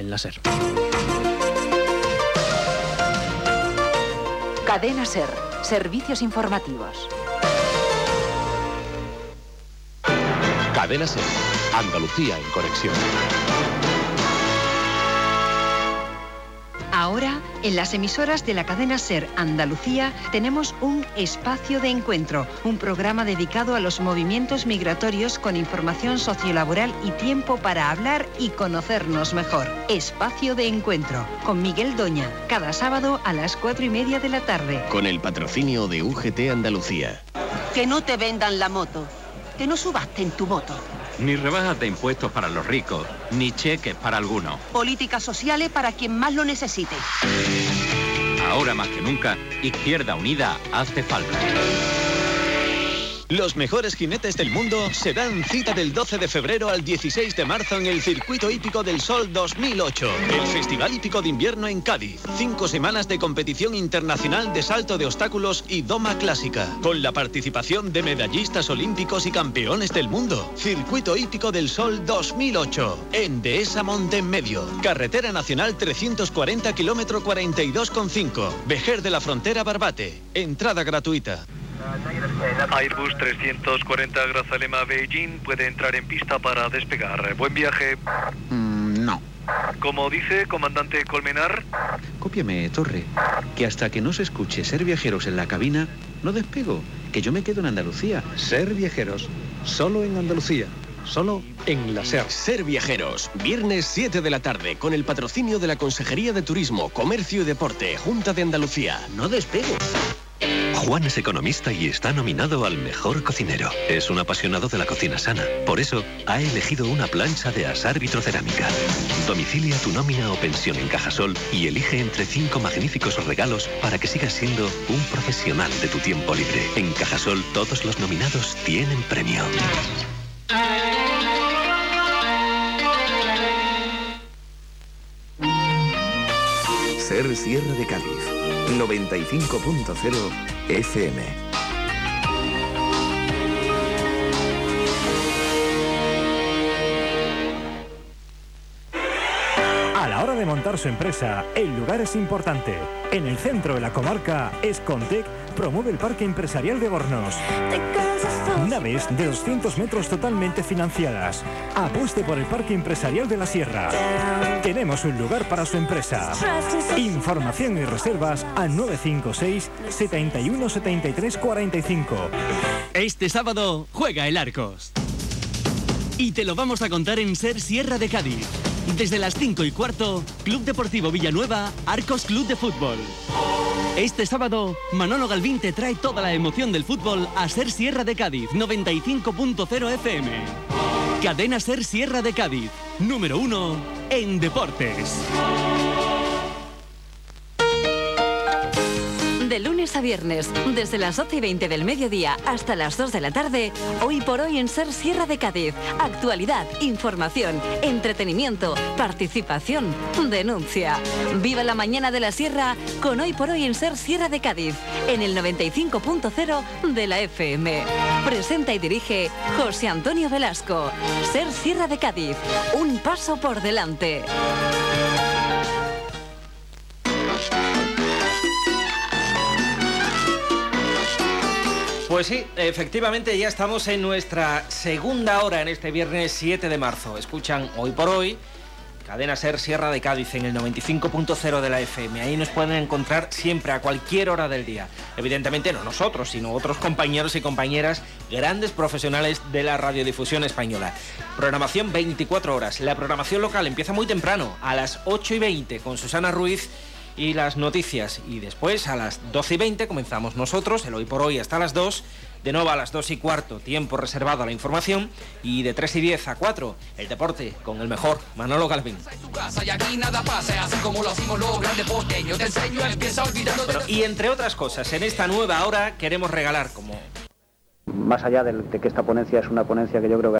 en la SER. Cadena SER, servicios informativos. Cadena SER, Andalucía en conexión. Ahora, en las emisoras de la cadena SER Andalucía, tenemos un espacio de encuentro, un programa dedicado a los movimientos migratorios con información sociolaboral y tiempo para hablar y conocernos mejor. Espacio de encuentro, con Miguel Doña, cada sábado a las 4:30 de la tarde. Con el patrocinio de UGT Andalucía. Que no te vendan la moto, que no subasten tu moto. Ni rebajas de impuestos para los ricos, ni cheques para algunos. Políticas sociales para quien más lo necesite. Ahora más que nunca, Izquierda Unida hace falta. Los mejores jinetes del mundo se dan cita del 12 de febrero al 16 de marzo en el Circuito Hípico del Sol 2008, el Festival Hípico de Invierno en Cádiz. 5 semanas de competición internacional de salto de obstáculos y doma clásica, con la participación de medallistas olímpicos y campeones del mundo. Circuito Hípico del Sol 2008, en Dehesa Monte en Medio, Carretera Nacional 340 km 42,5, Vejer de la Frontera Barbate. Entrada gratuita. Airbus 340 Grazalema Beijing puede entrar en pista para despegar. Buen viaje. No. Como dice, comandante Colmenar. Cópiame, Torre, que hasta que no se escuche Ser Viajeros en la cabina, no despego, que yo me quedo en Andalucía. Ser Viajeros, solo en Andalucía, solo en la SER. Ser Viajeros, viernes 7 de la tarde, con el patrocinio de la Consejería de Turismo, Comercio y Deporte, Junta de Andalucía. No despego. Juan es economista y está nominado al mejor cocinero. Es un apasionado de la cocina sana. Por eso, ha elegido una plancha de asar vitrocerámica. Domicilia tu nómina o pensión en Cajasol y elige entre 5 magníficos regalos para que sigas siendo un profesional de tu tiempo libre. En Cajasol, todos los nominados tienen premio. SER Sierra de Cádiz, 95.0 FM. A la hora de montar su empresa, el lugar es importante. En el centro de la comarca, Escontec promueve el Parque Empresarial de Bornos. Naves de 200 metros totalmente financiadas. Apueste por el Parque Empresarial de la Sierra. Tenemos un lugar para su empresa. Información y reservas al 956 71 73 45. Este sábado juega el Arcos. Y te lo vamos a contar en SER Sierra de Cádiz. Desde las 5:15, Club Deportivo Villanueva, Arcos Club de Fútbol. Este sábado, Manolo Galvín te trae toda la emoción del fútbol a SER Sierra de Cádiz, 95.0 FM. Cadena SER Sierra de Cádiz, número 1 en deportes. De lunes a viernes, desde las 12:20 del mediodía hasta las 2 de la tarde, Hoy por Hoy en SER Sierra de Cádiz. Actualidad, información, entretenimiento, participación, denuncia. Viva la mañana de la Sierra con Hoy por Hoy en SER Sierra de Cádiz, en el 95.0 de la FM. Presenta y dirige José Antonio Velasco. SER Sierra de Cádiz, un paso por delante. Pues sí, efectivamente ya estamos en nuestra segunda hora en este viernes 7 de marzo. Escuchan Hoy por Hoy, Cadena SER Sierra de Cádiz en el 95.0 de la FM. Ahí nos pueden encontrar siempre, a cualquier hora del día. Evidentemente no nosotros, sino otros compañeros y compañeras, grandes profesionales de la radiodifusión española. Programación 24 horas. La programación local empieza muy temprano, a las 8:20, con Susana Ruiz y las noticias, y después a las 12:20 comenzamos nosotros, el Hoy por Hoy hasta las 2, de nuevo a las 2:15, tiempo reservado a la información, y de 3:10 a 4, el deporte con el mejor, Manolo Galvín. Bueno, y entre otras cosas, en esta nueva hora queremos regalar, como... Más allá de que esta ponencia es una ponencia que yo creo que